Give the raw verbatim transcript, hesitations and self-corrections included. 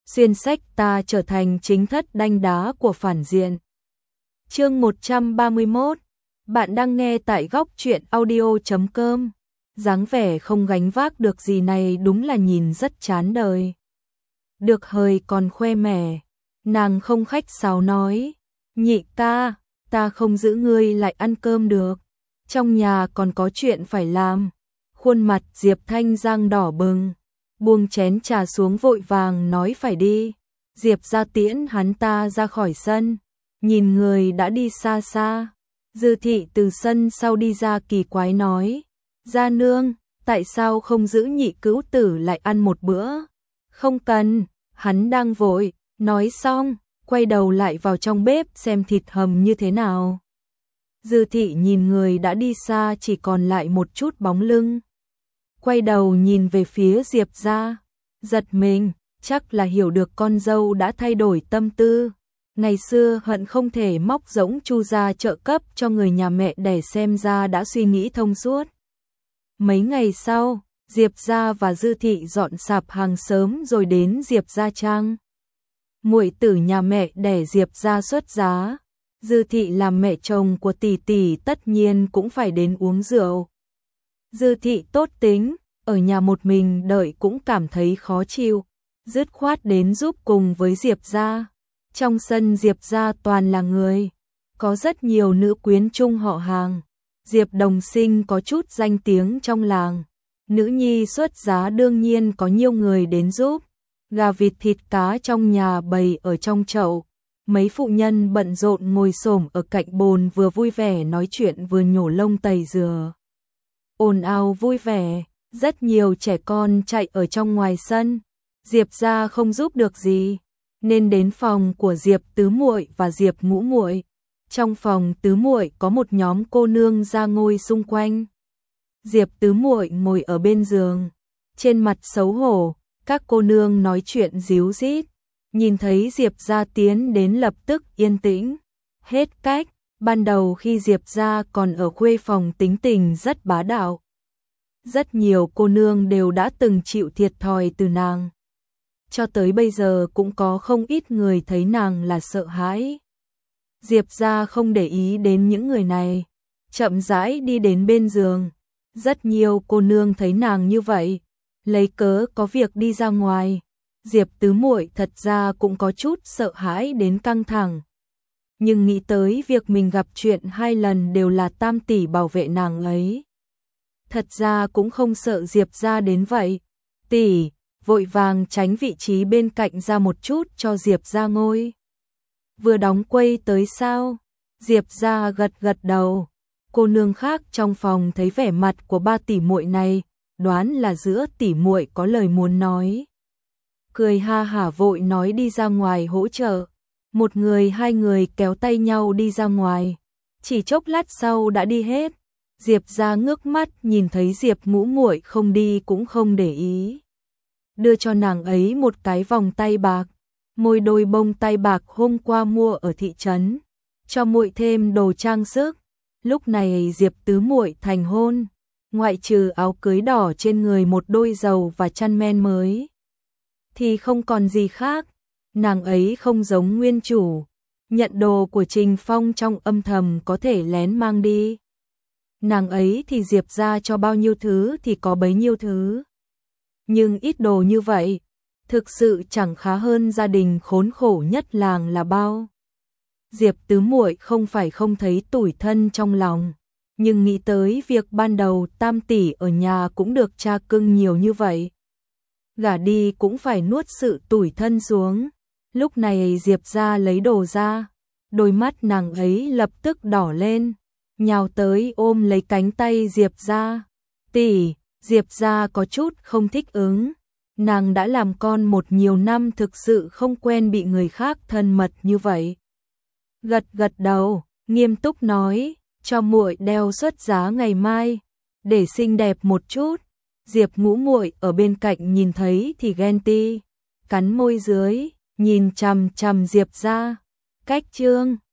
xuyên sách ta trở thành chính thất đanh đá của phản diện. Chương một trăm ba mươi mốt. Bạn đang nghe tại góc truyện audio chấm com. Dáng vẻ không gánh vác được gì này đúng là nhìn rất chán đời. Được hời còn khoe mẽ, nàng không khách sáo nói, nhị ca, ta không giữ ngươi lại ăn cơm được, trong nhà còn có chuyện phải làm. Khuôn mặt Diệp Thanh Giang đỏ bừng, buông chén trà xuống vội vàng nói phải đi. Diệp ra tiễn hắn ta ra khỏi sân, nhìn người đã đi xa xa. Dư thị từ sân sau đi ra kỳ quái nói, gia nương, tại sao không giữ nhị cữu tử lại ăn một bữa? Không cần, hắn đang vội, nói xong, quay đầu lại vào trong bếp xem thịt hầm như thế nào. Dư thị nhìn người đã đi xa chỉ còn lại một chút bóng lưng. Quay đầu nhìn về phía Diệp ra, giật mình, chắc là hiểu được con dâu đã thay đổi tâm tư. Ngày xưa hận không thể móc rỗng Chu ra trợ cấp cho người nhà mẹ để xem ra đã suy nghĩ thông suốt. Mấy ngày sau, Diệp gia và Dư thị dọn sạp hàng sớm rồi đến Diệp gia trang. Muội tử nhà mẹ đẻ Diệp gia xuất giá, Dư thị làm mẹ chồng của tỷ tỷ tất nhiên cũng phải đến uống rượu. Dư thị tốt tính, ở nhà một mình đợi cũng cảm thấy khó chịu, dứt khoát đến giúp cùng với Diệp gia. Trong sân Diệp gia toàn là người, có rất nhiều nữ quyến chung họ hàng. Diệp Đồng Sinh có chút danh tiếng trong làng, nữ nhi xuất giá đương nhiên có nhiều người đến giúp. Gà vịt thịt cá trong nhà bày ở trong chậu, mấy phụ nhân bận rộn ngồi xổm ở cạnh bồn vừa vui vẻ nói chuyện vừa nhổ lông tẩy dừa. Ồn ào vui vẻ, rất nhiều trẻ con chạy ở trong ngoài sân. Diệp gia không giúp được gì, nên đến phòng của Diệp tứ muội và Diệp ngũ muội. Trong phòng tứ muội có một nhóm cô nương ra ngồi xung quanh. Diệp tứ muội ngồi ở bên giường, trên mặt xấu hổ, các cô nương nói chuyện díu dít. Nhìn thấy Diệp gia tiến đến lập tức yên tĩnh. Hết cách, ban đầu khi Diệp gia còn ở khuê phòng tính tình rất bá đạo. Rất nhiều cô nương đều đã từng chịu thiệt thòi từ nàng. Cho tới bây giờ cũng có không ít người thấy nàng là sợ hãi. Diệp gia không để ý đến những người này, chậm rãi đi đến bên giường. Rất nhiều cô nương thấy nàng như vậy, lấy cớ có việc đi ra ngoài. Diệp tứ muội thật ra cũng có chút sợ hãi đến căng thẳng. Nhưng nghĩ tới việc mình gặp chuyện hai lần đều là tam tỷ bảo vệ nàng ấy. Thật ra cũng không sợ Diệp gia đến vậy. Tỷ, vội vàng tránh vị trí bên cạnh ra một chút cho Diệp gia ngồi. Vừa đóng quay tới sao? Diệp gia gật gật đầu. Cô nương khác trong phòng thấy vẻ mặt của ba tỷ muội này, đoán là giữa tỷ muội có lời muốn nói. Cười ha hả vội nói đi ra ngoài hỗ trợ. Một người hai người kéo tay nhau đi ra ngoài. Chỉ chốc lát sau đã đi hết. Diệp gia ngước mắt nhìn thấy Diệp ngũ muội không đi cũng không để ý. Đưa cho nàng ấy một cái vòng tay bạc. Môi đôi bông tay bạc hôm qua mua ở thị trấn, cho muội thêm đồ trang sức. Lúc này Diệp tứ muội thành hôn, ngoại trừ áo cưới đỏ trên người một đôi dầu và chăn men mới, thì không còn gì khác. Nàng ấy không giống nguyên chủ, nhận đồ của Trình Phong trong âm thầm có thể lén mang đi. Nàng ấy thì Diệp ra cho bao nhiêu thứ thì có bấy nhiêu thứ. Nhưng ít đồ như vậy, thực sự chẳng khá hơn gia đình khốn khổ nhất làng là bao. Diệp tứ muội không phải không thấy tủi thân trong lòng, nhưng nghĩ tới việc ban đầu tam tỷ ở nhà cũng được cha cưng nhiều như vậy. Gả đi cũng phải nuốt sự tủi thân xuống. Lúc này Diệp ra lấy đồ ra, đôi mắt nàng ấy lập tức đỏ lên, nhào tới ôm lấy cánh tay Diệp ra. Tỷ, Diệp ra có chút không thích ứng. Nàng đã làm con một nhiều năm thực sự không quen bị người khác thân mật như vậy. Gật gật đầu, nghiêm túc nói, cho muội đeo xuất giá ngày mai, để xinh đẹp một chút. Diệp ngũ muội ở bên cạnh nhìn thấy thì ghen ti, cắn môi dưới, nhìn chằm chằm Diệp ra. Cách chương